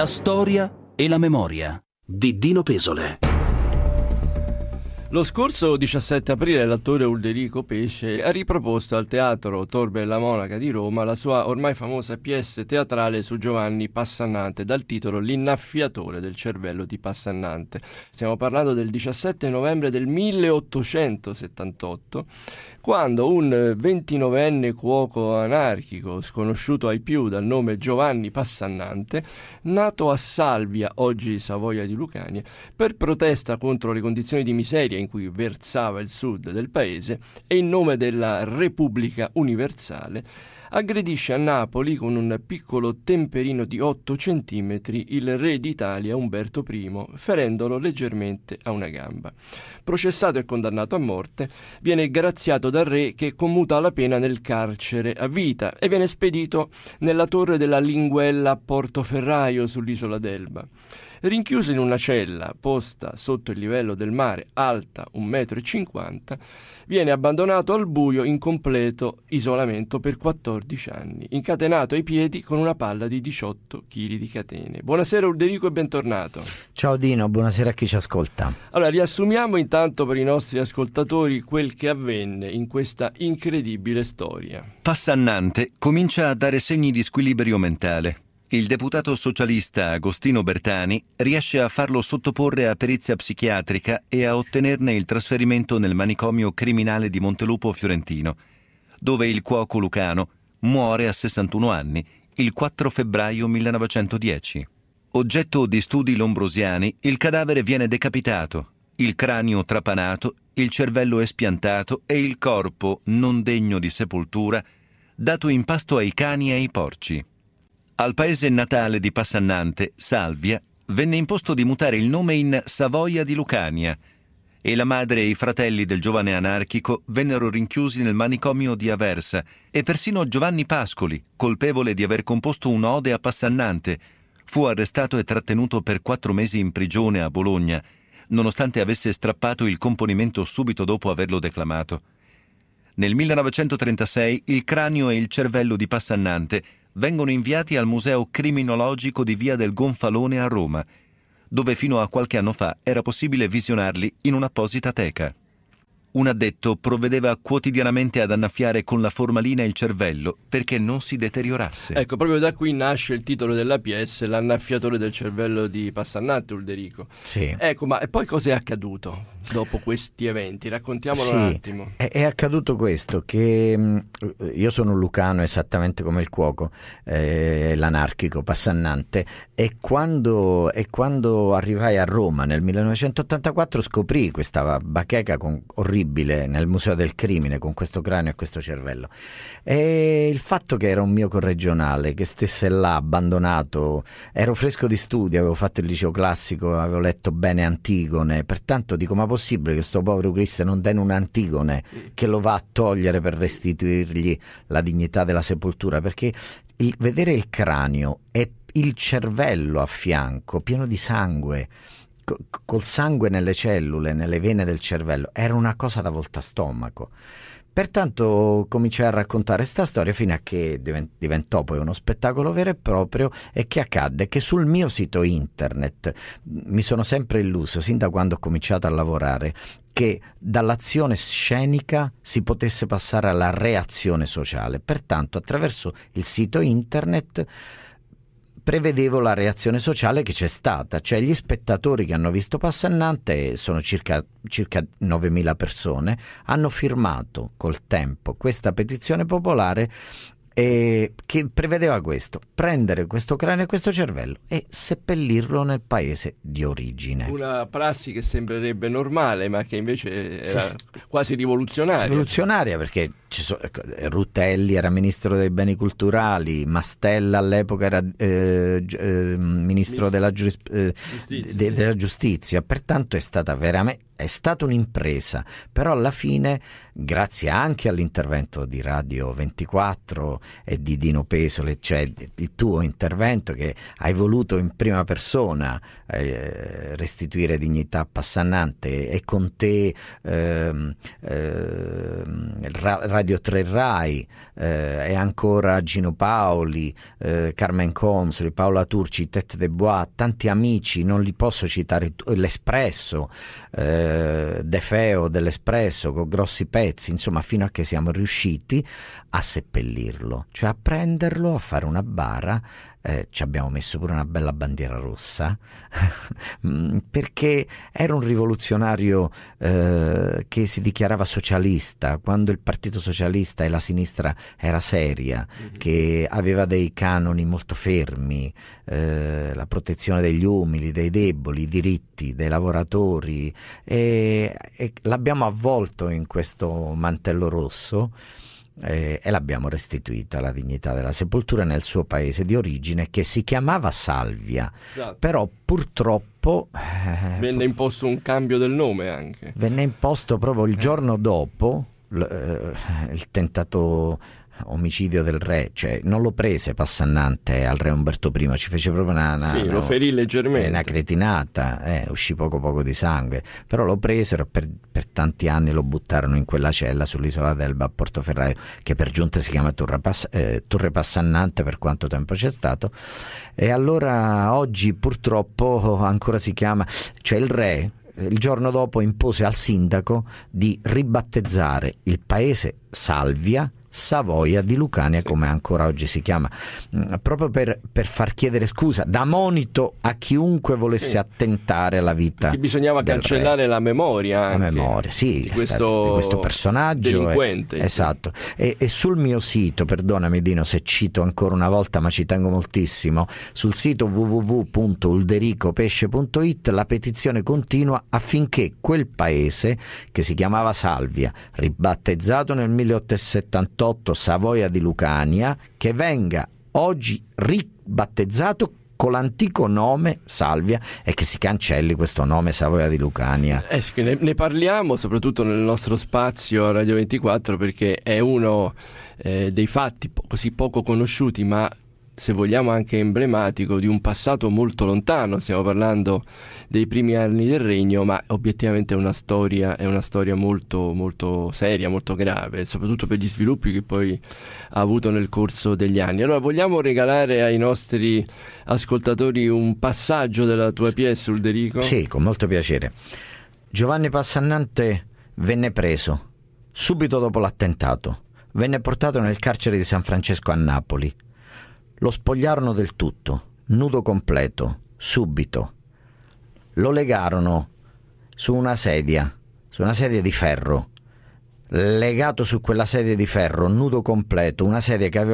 La storia e la memoria di Dino Pesole. Lo scorso 17 aprile l'attore Ulderico Pesce ha riproposto al Teatro Tor Bella Monaca di Roma la sua ormai famosa pièce teatrale su Giovanni Passannante dal titolo L'innaffiatore del cervello di Passannante. Stiamo parlando del 17 novembre del 1878, quando un 29enne cuoco anarchico, sconosciuto ai più dal nome Giovanni Passannante, nato a Salvia, oggi Savoia di Lucania, per protesta contro le condizioni di miseria in cui versava il sud del paese e in nome della Repubblica Universale, aggredisce a Napoli con un piccolo temperino di 8 centimetri il re d'Italia Umberto I, ferendolo leggermente a una gamba. Processato e condannato a morte, viene graziato dal re che commuta la pena nel carcere a vita e viene spedito nella torre della Linguella a Portoferraio sull'isola d'Elba. Rinchiuso in una cella posta sotto il livello del mare, alta 1,50 m, viene abbandonato al buio in completo isolamento per 14 anni, incatenato ai piedi con una palla di 18 kg di catene. Buonasera Ulderico e bentornato. Ciao Dino, buonasera a chi ci ascolta. Allora, riassumiamo intanto per i nostri ascoltatori quel che avvenne in questa incredibile storia. Passannante comincia a dare segni di squilibrio mentale. Il deputato socialista Agostino Bertani riesce a farlo sottoporre a perizia psichiatrica e a ottenerne il trasferimento nel manicomio criminale di Montelupo Fiorentino, dove il cuoco lucano muore a 61 anni il 4 febbraio 1910. Oggetto di studi lombrosiani, il cadavere viene decapitato, il cranio trapanato, il cervello espiantato e il corpo, non degno di sepoltura, dato in pasto ai cani e ai porci. Al paese natale di Passannante, Salvia, venne imposto di mutare il nome in Savoia di Lucania e la madre e i fratelli del giovane anarchico vennero rinchiusi nel manicomio di Aversa e persino Giovanni Pascoli, colpevole di aver composto un'ode a Passannante, fu arrestato e trattenuto per 4 mesi in prigione a Bologna, nonostante avesse strappato il componimento subito dopo averlo declamato. Nel 1936 il cranio e il cervello di Passannante vengono inviati al Museo Criminologico di Via del Gonfalone a Roma, dove fino a qualche anno fa era possibile visionarli in un'apposita teca. Un addetto provvedeva quotidianamente ad annaffiare con la formalina il cervello perché non si deteriorasse. Ecco, proprio da qui nasce il titolo della pièce, L'annaffiatore del cervello di Passannante, Ulderico. Sì. Ecco, ma e poi cos'è accaduto dopo questi eventi? Raccontiamolo Sì, un attimo. È accaduto questo, che io sono un lucano esattamente come il cuoco, l'anarchico Passannante, e quando arrivai a Roma nel 1984 scoprì questa bacheca orribile nel Museo del Crimine con questo cranio e questo cervello, e il fatto che era un mio corregionale che stesse là abbandonato, ero fresco di studi, avevo fatto il liceo classico, avevo letto bene Antigone, pertanto dico, ma possibile che sto povero Cristo non den un Antigone che lo va a togliere per restituirgli la dignità della sepoltura? Perché vedere il cranio e il cervello a fianco pieno di sangue, col sangue nelle cellule, nelle vene del cervello, era una cosa da voltastomaco. Pertanto cominciai a raccontare questa storia fino a che diventò poi uno spettacolo vero e proprio. E che accadde? Che sul mio sito internet mi sono sempre illuso, sin da quando ho cominciato a lavorare, che dall'azione scenica si potesse passare alla reazione sociale. Pertanto attraverso il sito internet prevedevo la reazione sociale che c'è stata, cioè gli spettatori che hanno visto Passannante, sono circa 9.000 persone, hanno firmato col tempo questa petizione popolare che prevedeva questo: prendere questo cranio e questo cervello e seppellirlo nel paese di origine. Una prassi che sembrerebbe normale, ma che invece era quasi rivoluzionaria. Rivoluzionaria, perché Rutelli era ministro dei beni culturali, Mastella all'epoca era ministro della giustizia, pertanto è stata un'impresa, però alla fine, grazie anche all'intervento di Radio 24 e di Dino Pesole, cioè il tuo intervento che hai voluto in prima persona restituire dignità a Passannante, e con te Radio 3 Rai, e ancora Gino Paoli, Carmen Consoli, Paola Turci, Tête de Bois, tanti amici, non li posso citare, l'Espresso, De Feo dell'Espresso con grossi pezzi, insomma, fino a che siamo riusciti a seppellirlo, cioè a prenderlo, a fare una bara. Ci abbiamo messo pure una bella bandiera rossa perché era un rivoluzionario che si dichiarava socialista, quando il Partito Socialista e la sinistra era seria, che aveva dei canoni molto fermi, la protezione degli umili, dei deboli, i diritti dei lavoratori, e l'abbiamo avvolto in questo mantello rosso. E l'abbiamo restituita la dignità della sepoltura nel suo paese di origine, che si chiamava Salvia. Esatto. Però purtroppo venne imposto un cambio del nome anche. Venne imposto proprio il giorno dopo il tentato omicidio del re, cioè non lo prese Passannante al re Umberto I, ci fece proprio lo ferì leggermente, una cretinata, uscì poco di sangue, però lo presero e per tanti anni lo buttarono in quella cella sull'isola d'Elba a Portoferraio, che per giunta si chiama Torre Passannante, per quanto tempo c'è stato, e allora oggi purtroppo ancora si chiama, cioè il re il giorno dopo impose al sindaco di ribattezzare il paese Salvia Savoia di Lucania, come ancora oggi si chiama, proprio per far chiedere scusa da monito a chiunque volesse attentare alla vita. Perché bisognava cancellare re. La memoria anche, la memoria, sì, di questo personaggio delinquente. Esatto. E sul mio sito, perdonami Dino se cito ancora una volta, ma ci tengo moltissimo, sul sito www.uldericopesce.it la petizione continua affinché quel paese, che si chiamava Salvia, ribattezzato nel 1878 Savoia di Lucania, che venga oggi ribattezzato con l'antico nome Salvia e che si cancelli questo nome Savoia di Lucania. Ne parliamo soprattutto nel nostro spazio Radio 24, perché è uno dei fatti così poco conosciuti, ma se vogliamo anche emblematico, di un passato molto lontano. Stiamo parlando dei primi anni del regno, ma obiettivamente è una storia molto, molto seria, molto grave, soprattutto per gli sviluppi che poi ha avuto nel corso degli anni. Allora, vogliamo regalare ai nostri ascoltatori un passaggio della tua pièce, Ulderico? Sì, con molto piacere. Giovanni Passannante venne preso subito dopo l'attentato, venne portato nel carcere di San Francesco a Napoli. Lo spogliarono del tutto, nudo completo, subito. Lo legarono su una sedia di ferro, legato su quella sedia di ferro, nudo completo, una sedia che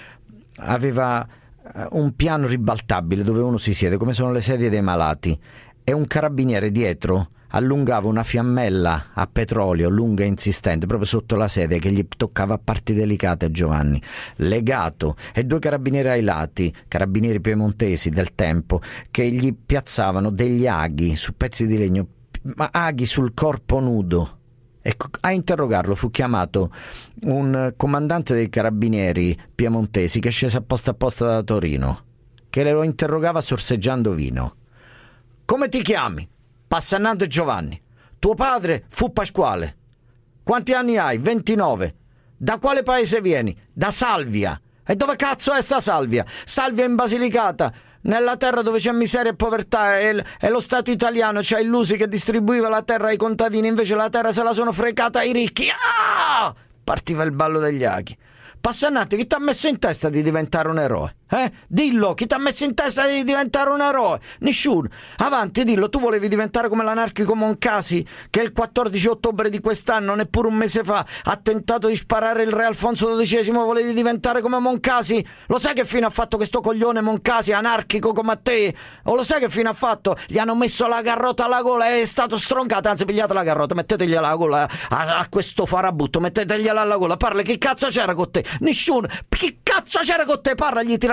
aveva un piano ribaltabile dove uno si siede, come sono le sedie dei malati, e un carabiniere dietro allungava una fiammella a petrolio lunga e insistente proprio sotto la sedia, che gli toccava a parti delicate, Giovanni, legato, e due carabinieri ai lati, carabinieri piemontesi del tempo, che gli piazzavano degli aghi su pezzi di legno, ma aghi sul corpo nudo. Ecco, a interrogarlo fu chiamato un comandante dei carabinieri piemontesi che scese apposta da Torino, che lo interrogava sorseggiando vino. Come ti chiami? Passannante Giovanni. Tuo padre fu Pasquale. Quanti anni hai? 29. Da quale paese vieni? Da Salvia. E dove cazzo è sta Salvia? Salvia in Basilicata, nella terra dove c'è miseria e povertà, e lo Stato italiano ci ha illusi che distribuiva la terra ai contadini, invece la terra se la sono fregata ai ricchi. Ah! Partiva il ballo degli aghi. Passannante, chi ti ha messo in testa di diventare un eroe? Dillo, chi ti ha messo in testa di diventare un eroe? Nessuno. Avanti, dillo, tu volevi diventare come l'anarchico Moncasi, che il 14 ottobre di quest'anno, neppure un mese fa, ha tentato di sparare il re Alfonso XII. Volevi diventare come Moncasi? Lo sai che fine ha fatto questo coglione Moncasi, anarchico come a te? O lo sai che fine ha fatto? Gli hanno messo la garrota alla gola e è stato stroncato. Anzi, pigliate la garrota, mettetegliela alla gola a questo farabutto, mettetegliela alla gola. Parla, che cazzo c'era con te? Nessuno. Chi cazzo c'era con te? Parla, gli tira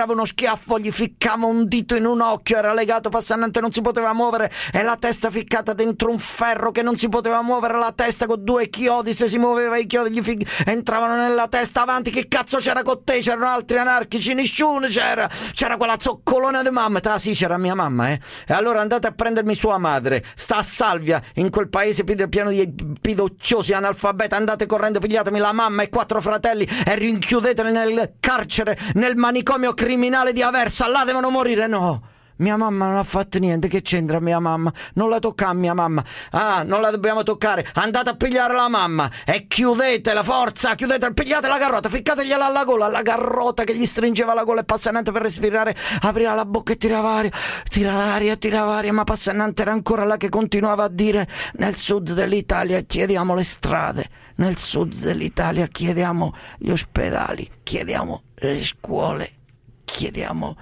tirava uno schiaffo, gli ficcava un dito in un occhio, era legato Passannante, non si poteva muovere, e la testa ficcata dentro un ferro che non si poteva muovere, la testa con 2 chiodi, se si muoveva i chiodi entravano nella testa. Avanti, che cazzo c'era con te? C'erano altri anarchici? Nessuno c'era quella zoccolona di mamma. Sì, c'era mia mamma, E allora andate a prendermi sua madre, sta a Salvia, in quel paese pieno di pidocchiosi analfabeti, andate correndo, pigliatemi la mamma e 4 fratelli e rinchiudeteli nel carcere, nel manicomio criminale di Aversa, là devono morire. No, mia mamma non ha fatto niente, che c'entra mia mamma? Non la tocca mia mamma. Non la dobbiamo toccare, andate a pigliare la mamma e chiudetela, forza, chiudetela, pigliate la carrota, ficcategliela alla gola, la carrota che gli stringeva la gola, e Passannante per respirare apriva la bocca e tirava aria, ma Passannante era ancora là che continuava a dire: nel sud dell'Italia chiediamo le strade, nel sud dell'Italia chiediamo gli ospedali, chiediamo le scuole, chiediamo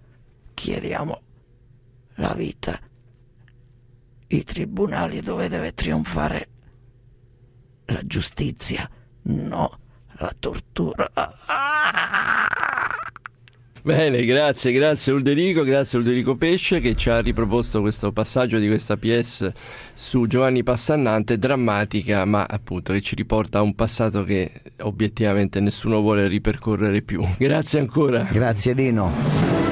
la vita, i tribunali dove deve trionfare la giustizia, no la tortura. Bene, grazie Ulderico Pesce, che ci ha riproposto questo passaggio di questa pièce su Giovanni Passannante, drammatica, ma appunto che ci riporta a un passato che obiettivamente nessuno vuole ripercorrere più. Grazie ancora. Grazie Dino.